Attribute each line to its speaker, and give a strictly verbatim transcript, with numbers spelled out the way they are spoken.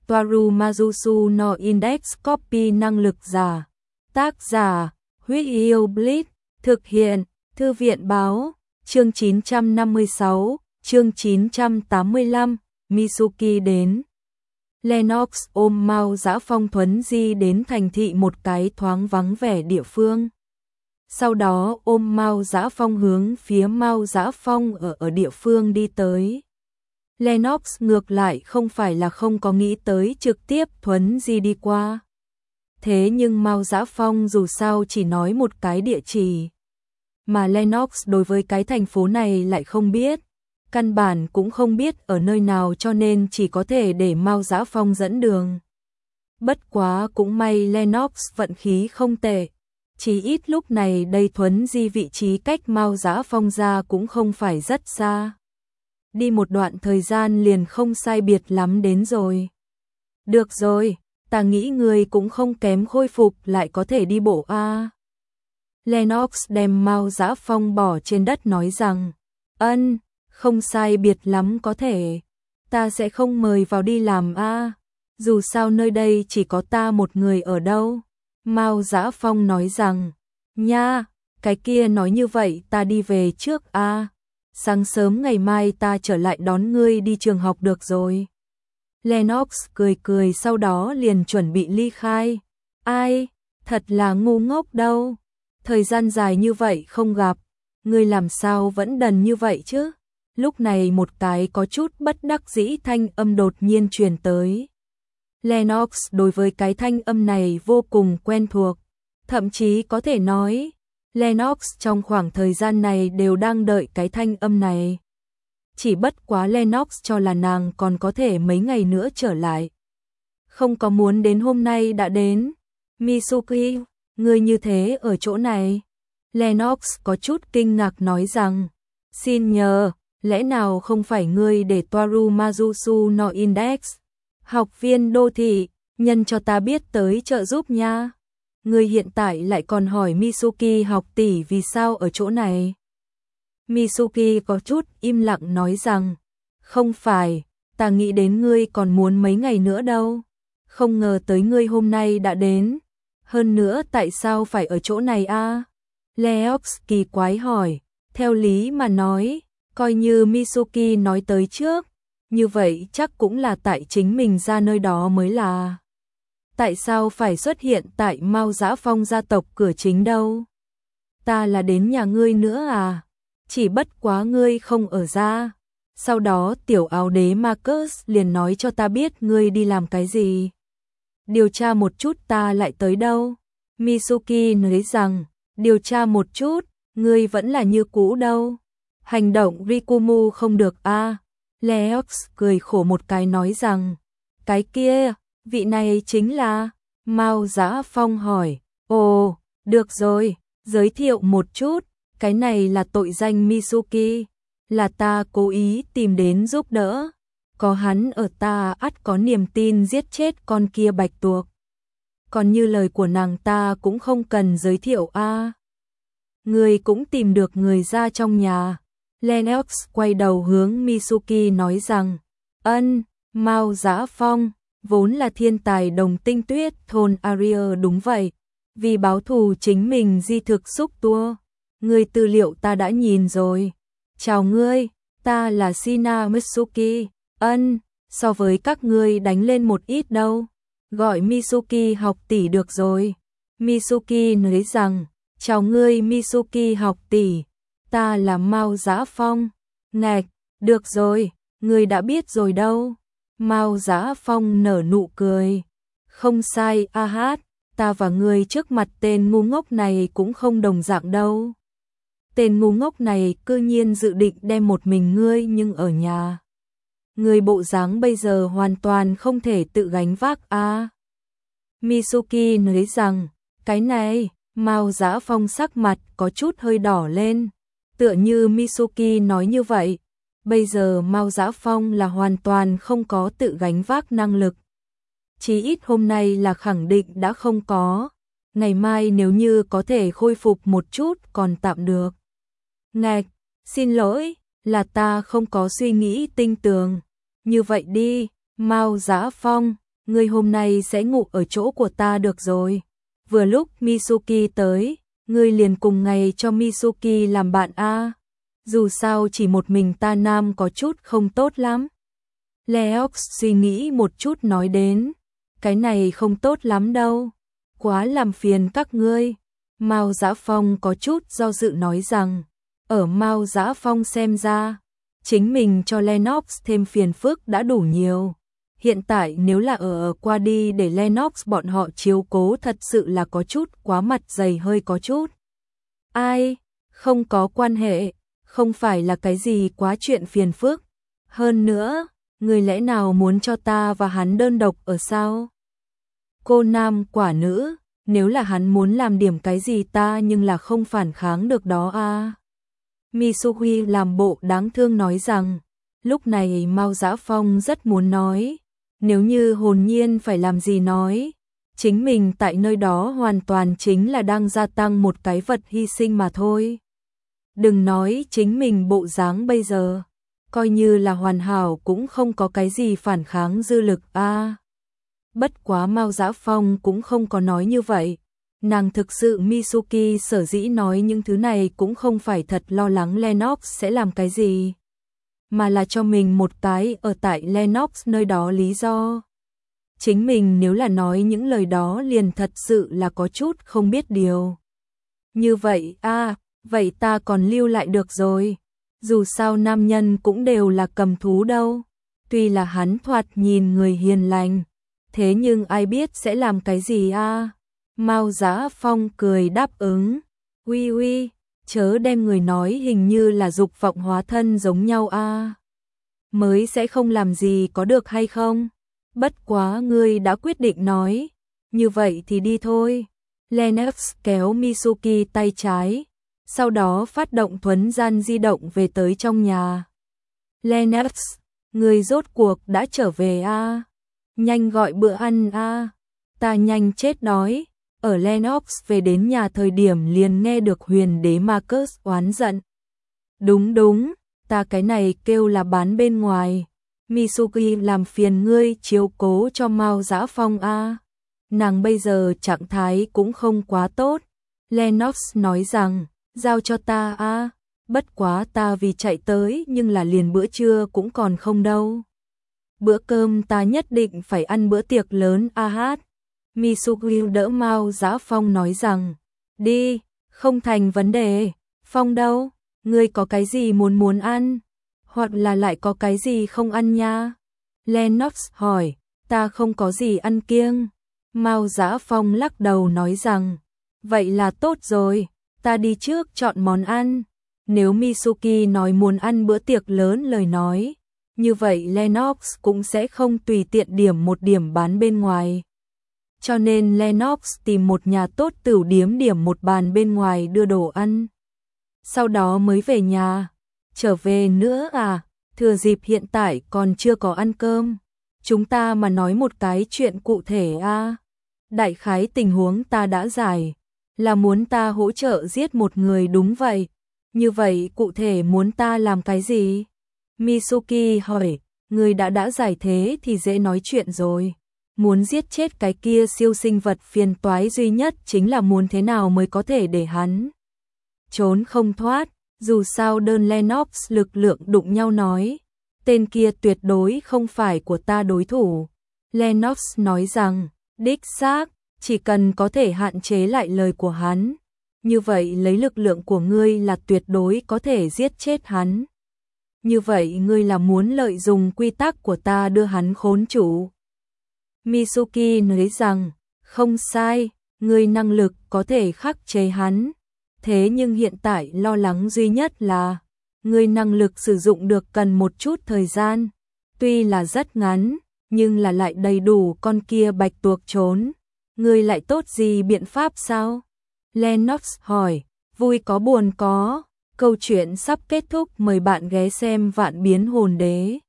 Speaker 1: Toaru Mazusu no Index Copy năng lực giả. Tác giả, Huyết Yêu Blitz, thực hiện, Thư viện báo, chương chín trăm năm mươi sáu, chương chín trăm tám mươi lăm, Mitsuki đến. Lennox ôm Mao Dã Phong thuấn di đến thành thị một cái thoáng vắng vẻ địa phương. Sau đó ôm Mao Dã Phong hướng phía Mao Dã Phong ở ở địa phương đi tới. Lennox ngược lại không phải là không có nghĩ tới trực tiếp thuấn di đi qua. Thế nhưng Mao Dã Phong dù sao chỉ nói một cái địa chỉ. Mà Lennox đối với cái thành phố này lại không biết. Căn bản cũng không biết ở nơi nào cho nên chỉ có thể để Mao Dã Phong dẫn đường. Bất quá cũng may Lennox vận khí không tệ. Chỉ ít lúc này đây thuấn di vị trí cách Mao Dã Phong ra cũng không phải rất xa. Đi một đoạn thời gian liền không sai biệt lắm đến rồi. Được rồi, ta nghĩ người cũng không kém khôi phục lại có thể đi bộ a. À. Lennox đem Mao Dã Phong bỏ trên đất nói rằng, ân, không sai biệt lắm có thể. Ta sẽ không mời vào đi làm a. À. Dù sao nơi đây chỉ có ta một người ở đâu. Mao Dã Phong nói rằng, nha, cái kia nói như vậy ta đi về trước a. À. Sáng sớm ngày mai ta trở lại đón ngươi đi trường học được rồi. Lennox cười cười sau đó liền chuẩn bị ly khai. Ai, thật là ngu ngốc đâu. Thời gian dài như vậy không gặp, ngươi làm sao vẫn đần như vậy chứ? Lúc này một cái có chút bất đắc dĩ thanh âm đột nhiên truyền tới. Lennox đối với cái thanh âm này vô cùng quen thuộc, thậm chí có thể nói, Lennox trong khoảng thời gian này đều đang đợi cái thanh âm này. Chỉ bất quá Lennox cho là nàng còn có thể mấy ngày nữa trở lại. Không có muốn đến hôm nay đã đến. Mitsuki, ngươi như thế ở chỗ này. Lennox có chút kinh ngạc nói rằng, xin nhờ, lẽ nào không phải ngươi để Toaru Mazusu no Index, học viên đô thị, nhân cho ta biết tới trợ giúp nha. Ngươi hiện tại lại còn hỏi Mitsuki học tỷ vì sao ở chỗ này. Mitsuki có chút im lặng nói rằng, không phải, ta nghĩ đến ngươi còn muốn mấy ngày nữa đâu. Không ngờ tới ngươi hôm nay đã đến. Hơn nữa tại sao phải ở chỗ này a? À? Lennox kỳ quái hỏi, theo lý mà nói, coi như Mitsuki nói tới trước, như vậy chắc cũng là tại chính mình ra nơi đó mới là. Tại sao phải xuất hiện tại Mao Dã Phong gia tộc cửa chính đâu? Ta là đến nhà ngươi nữa à? Chỉ bất quá ngươi không ở ra. Sau đó tiểu áo đế Marcus liền nói cho ta biết ngươi đi làm cái gì. Điều tra một chút ta lại tới đâu. Mitsuki nói rằng, điều tra một chút, ngươi vẫn là như cũ đâu. Hành động Rikumu không được a. À. Lennox cười khổ một cái nói rằng, cái kia, vị này chính là. Mao Dã Phong hỏi, ồ, được rồi, giới thiệu một chút, cái này là tội danh Mitsuki, là ta cố ý tìm đến giúp đỡ. Có hắn ở ta ắt có niềm tin giết chết con kia bạch tuộc. Còn như lời của nàng ta cũng không cần giới thiệu a. À. Người cũng tìm được người ra trong nhà. Lennox quay đầu hướng Mitsuki nói rằng, ân, Mao Dã Phong, vốn là thiên tài đồng tinh tuyết thôn Aria đúng vậy. Vì báo thù chính mình di thực xúc tua. Người tư liệu ta đã nhìn rồi. Chào ngươi, ta là Shina Mitsuki. Ân, so với các ngươi đánh lên một ít đâu. Gọi Mitsuki học tỷ được rồi. Mitsuki nói rằng, chào ngươi Mitsuki học tỷ. Ta là Mao Dã Phong. Ngạch, được rồi, ngươi đã biết rồi đâu. Mao Dã Phong nở nụ cười. Không sai, a hát, ta và ngươi trước mặt tên ngu ngốc này cũng không đồng dạng đâu. Tên ngu ngốc này cư nhiên dự định đem một mình ngươi nhưng ở nhà. Người bộ dáng bây giờ hoàn toàn không thể tự gánh vác a. À. Mitsuki nói rằng, cái này, Mao Dã Phong sắc mặt có chút hơi đỏ lên. Tựa như Mitsuki nói như vậy, bây giờ Mao Dã Phong là hoàn toàn không có tự gánh vác năng lực. Chí ít hôm nay là khẳng định đã không có. Ngày mai nếu như có thể khôi phục một chút còn tạm được. Ngạch, xin lỗi, là ta không có suy nghĩ tinh tường. Như vậy đi, Mao Dã Phong, ngươi hôm nay sẽ ngủ ở chỗ của ta được rồi. Vừa lúc Mitsuki tới, ngươi liền cùng ngày cho Mitsuki làm bạn a. Dù sao chỉ một mình ta nam có chút không tốt lắm. Leox suy nghĩ một chút nói đến, cái này không tốt lắm đâu, quá làm phiền các ngươi. Mao Dã Phong có chút do dự nói rằng, ở Mao Dã Phong xem ra, chính mình cho Lennox thêm phiền phức đã đủ nhiều. Hiện tại nếu là ở qua đi để Lennox bọn họ chiếu cố thật sự là có chút quá mặt dày hơi có chút. Ai, không có quan hệ, không phải là cái gì quá chuyện phiền phức. Hơn nữa, người lẽ nào muốn cho ta và hắn đơn độc ở sao? Cô nam quả nữ, nếu là hắn muốn làm điểm cái gì ta nhưng là không phản kháng được đó a. À. Mitsuki làm bộ đáng thương nói rằng, lúc này Mao Dã Phong rất muốn nói, nếu như hồn nhiên phải làm gì nói, chính mình tại nơi đó hoàn toàn chính là đang gia tăng một cái vật hy sinh mà thôi. Đừng nói chính mình bộ dáng bây giờ, coi như là hoàn hảo cũng không có cái gì phản kháng dư lực a. À. Bất quá Mao Dã Phong cũng không có nói như vậy. Nàng thực sự Mitsuki sở dĩ nói những thứ này cũng không phải thật lo lắng Lennox sẽ làm cái gì, mà là cho mình một cái ở tại Lennox nơi đó lý do. Chính mình nếu là nói những lời đó liền thật sự là có chút không biết điều. Như vậy a, à, vậy ta còn lưu lại được rồi. Dù sao nam nhân cũng đều là cầm thú đâu. Tuy là hắn thoạt nhìn người hiền lành, thế nhưng ai biết sẽ làm cái gì a? À? Mao Dã Phong cười đáp ứng. Uy uy, chớ đem người nói hình như là dục vọng hóa thân giống nhau a. À? Mới sẽ không làm gì có được hay không? Bất quá ngươi đã quyết định nói, như vậy thì đi thôi. Lennox kéo Mitsuki tay trái, sau đó phát động thuấn gian di động về tới trong nhà. Lennox, người rốt cuộc đã trở về a. À? Nhanh gọi bữa ăn a. À? Ta nhanh chết đói. Ở Lennox về đến nhà thời điểm liền nghe được huyền đế Marcus oán giận. Đúng đúng, ta cái này kêu là bán bên ngoài. Mitsuki làm phiền ngươi chiếu cố cho Mao Dã Phong a. À? Nàng bây giờ trạng thái cũng không quá tốt. Lennox nói rằng, giao cho ta a. À? Bất quá ta vì chạy tới nhưng là liền bữa trưa cũng còn không đâu. Bữa cơm ta nhất định phải ăn bữa tiệc lớn a hát. Mitsuki đỡ Mao Dã Phong nói rằng, đi, không thành vấn đề. Phong đâu, ngươi có cái gì muốn muốn ăn? Hoặc là lại có cái gì không ăn nha? Lennox hỏi, ta không có gì ăn kiêng. Mao Dã Phong lắc đầu nói rằng, vậy là tốt rồi, ta đi trước chọn món ăn. Nếu Mitsuki nói muốn ăn bữa tiệc lớn lời nói, như vậy Lennox cũng sẽ không tùy tiện điểm một điểm bán bên ngoài. Cho nên Lennox tìm một nhà tốt tửu điếm điểm một bàn bên ngoài đưa đồ ăn. Sau đó mới về nhà. Trở về nữa à, thừa dịp hiện tại còn chưa có ăn cơm. Chúng ta mà nói một cái chuyện cụ thể a. À. Đại khái tình huống ta đã giải, là muốn ta hỗ trợ giết một người đúng vậy. Như vậy cụ thể muốn ta làm cái gì? Mitsuki hỏi, người đã đã giải thế thì dễ nói chuyện rồi. Muốn giết chết cái kia siêu sinh vật phiền toái duy nhất chính là muốn thế nào mới có thể để hắn trốn không thoát. Dù sao đơn Lennox lực lượng đụng nhau nói, tên kia tuyệt đối không phải của ta đối thủ. Lennox nói rằng, đích xác, chỉ cần có thể hạn chế lại lời của hắn, như vậy lấy lực lượng của ngươi là tuyệt đối có thể giết chết hắn. Như vậy ngươi là muốn lợi dụng quy tắc của ta đưa hắn khốn chủ. Mitsuki nói rằng, không sai, ngươi năng lực có thể khắc chế hắn. Thế nhưng hiện tại lo lắng duy nhất là, ngươi năng lực sử dụng được cần một chút thời gian. Tuy là rất ngắn, nhưng là lại đầy đủ con kia bạch tuộc trốn. Ngươi lại tốt gì biện pháp sao? Lennox hỏi, vui có buồn có. Câu chuyện sắp kết thúc, mời bạn ghé xem Vạn Biến Hồn Đế.